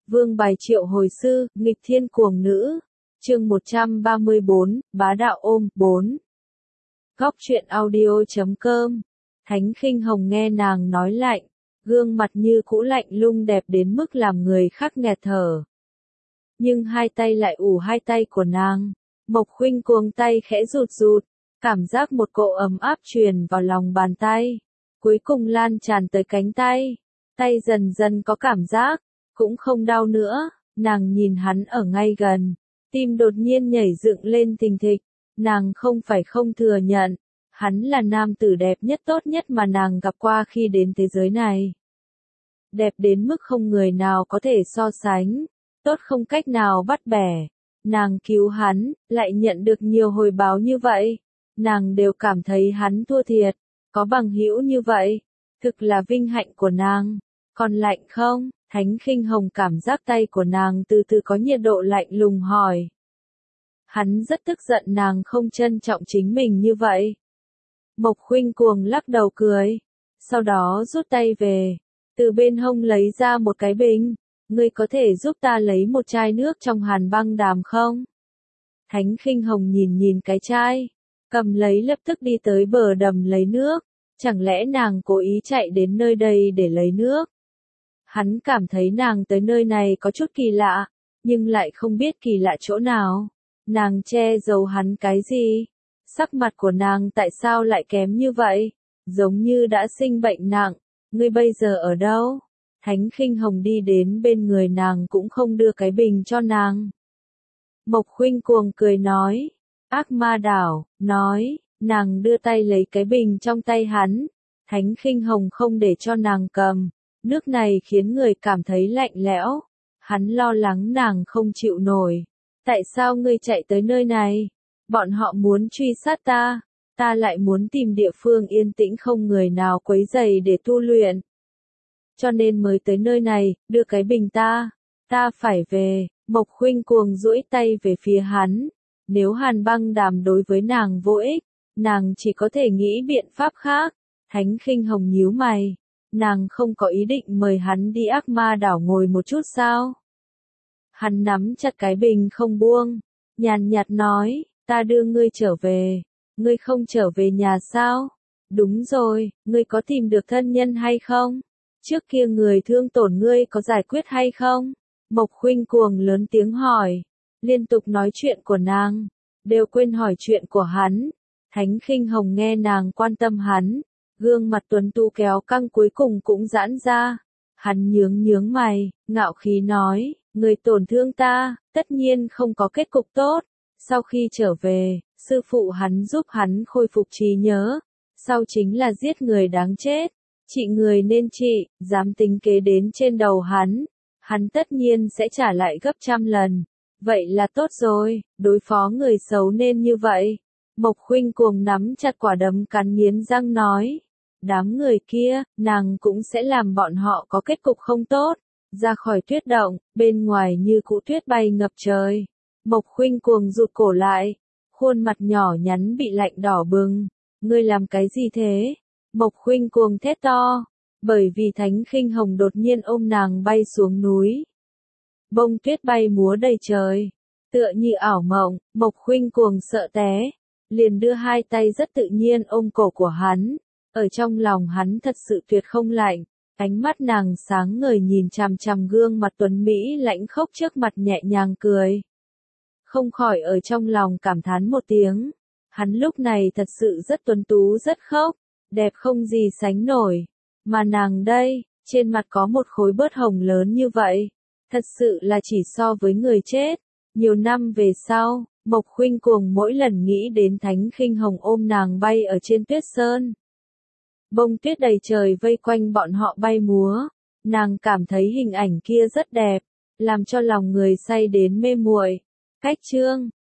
Vương bài triệu hồi sư, nghịch thiên cuồng nữ. Chương 134, bá đạo ôm, 4. Góc truyện audio.com. Thánh Khinh Hồng nghe nàng nói lạnh, gương mặt như cũ lạnh lùng đẹp đến mức làm người khác nghẹt thở. Nhưng hai tay lại ủ hai tay của nàng. Mộc Khuynh cuồng tay khẽ rụt rụt, cảm giác một cỗ ấm áp truyền vào lòng bàn tay, cuối cùng lan tràn tới cánh tay. Tay dần dần có cảm giác, cũng không đau nữa. Nàng nhìn hắn ở ngay gần, tim đột nhiên nhảy dựng lên thình thịch. Nàng không phải không thừa nhận, hắn là nam tử đẹp nhất tốt nhất mà nàng gặp qua khi đến thế giới này. Đẹp đến mức không người nào có thể so sánh, tốt không cách nào bắt bẻ. Nàng cứu hắn, lại nhận được nhiều hồi báo như vậy. Nàng đều cảm thấy hắn thua thiệt, có bằng hữu như vậy, thực là vinh hạnh của nàng. Còn lạnh không? Thánh Khinh Hồng cảm giác tay của nàng từ từ có nhiệt độ lạnh lùng hỏi. Hắn rất tức giận nàng không trân trọng chính mình như vậy. Mộc Khuynh cuồng lắc đầu cười, sau đó rút tay về, từ bên hông lấy ra một cái bình. Ngươi có thể giúp ta lấy một chai nước trong hàn băng đàm không? Thánh Khinh Hồng nhìn nhìn cái chai, cầm lấy lập tức đi tới bờ đầm lấy nước. Chẳng lẽ nàng cố ý chạy đến nơi đây để lấy nước? Hắn cảm thấy nàng tới nơi này có chút kỳ lạ, nhưng lại không biết kỳ lạ chỗ nào. Nàng che giấu hắn cái gì? Sắc mặt của nàng tại sao lại kém như vậy? Giống như đã sinh bệnh nặng. Ngươi bây giờ ở đâu? Thánh Khinh Hồng đi đến bên người nàng cũng không đưa cái bình cho nàng. Mộc Khuynh cuồng cười nói, ác ma đảo, nói, nàng đưa tay lấy cái bình trong tay hắn. Thánh Khinh Hồng không để cho nàng cầm, nước này khiến người cảm thấy lạnh lẽo. Hắn lo lắng nàng không chịu nổi. Tại sao ngươi chạy tới nơi này? Bọn họ muốn truy sát ta, ta lại muốn tìm địa phương yên tĩnh không người nào quấy rầy để tu luyện. Cho nên mới tới nơi này, đưa cái bình ta phải về. Mộc Khuynh cuồng duỗi tay về phía hắn. Nếu hàn băng đàm đối với nàng vô ích, nàng chỉ có thể nghĩ biện pháp khác. Thánh Khinh Hồng nhíu mày, nàng không có ý định mời hắn đi ác ma đảo ngồi một chút sao? Hắn nắm chặt cái bình không buông, nhàn nhạt nói, ta đưa ngươi trở về, ngươi không trở về nhà sao? Đúng rồi, ngươi có tìm được thân nhân hay không? Trước kia người thương tổn ngươi có giải quyết hay không? Mộc Khuynh cuồng lớn tiếng hỏi, liên tục nói chuyện của nàng, đều quên hỏi chuyện của hắn. Thánh Khinh Hồng nghe nàng quan tâm hắn, gương mặt tuấn tú kéo căng cuối cùng cũng giãn ra. Hắn nhướng mày, ngạo khí nói, người tổn thương ta, tất nhiên không có kết cục tốt. Sau khi trở về, sư phụ hắn giúp hắn khôi phục trí nhớ. Sau chính là giết người đáng chết. Trị người nên trị, dám tính kế đến trên đầu hắn. Hắn tất nhiên sẽ trả lại gấp trăm lần. Vậy là tốt rồi, đối phó người xấu nên như vậy. Mộc Khuynh cuồng nắm chặt quả đấm cắn nghiến răng nói. Đám người kia, nàng cũng sẽ làm bọn họ có kết cục không tốt. Ra khỏi tuyết động, bên ngoài như cũ tuyết bay ngập trời. Mộc Khuynh cuồng rụt cổ lại, khuôn mặt nhỏ nhắn bị lạnh đỏ bừng. Ngươi làm cái gì thế? Mộc Khuynh cuồng thét to, bởi vì Thánh Khinh Hồng đột nhiên ôm nàng bay xuống núi. Bông tuyết bay múa đầy trời, tựa như ảo mộng. Mộc Khuynh cuồng sợ té, liền đưa hai tay rất tự nhiên ôm cổ của hắn. Ở trong lòng hắn thật sự tuyệt không lạnh, ánh mắt nàng sáng ngời nhìn chằm chằm gương mặt tuấn mỹ lãnh khốc trước mặt nhẹ nhàng cười. Không khỏi ở trong lòng cảm thán một tiếng, hắn lúc này thật sự rất tuấn tú rất khốc, đẹp không gì sánh nổi, mà nàng đây, trên mặt có một khối bớt hồng lớn như vậy, thật sự là chỉ so với người chết. Nhiều năm về sau, Mộc Khuynh cuồng mỗi lần nghĩ đến Thánh Khinh Hồng ôm nàng bay ở trên tuyết sơn. Bông tuyết đầy trời vây quanh bọn họ bay múa, nàng cảm thấy hình ảnh kia rất đẹp, làm cho lòng người say đến mê muội. Cách chương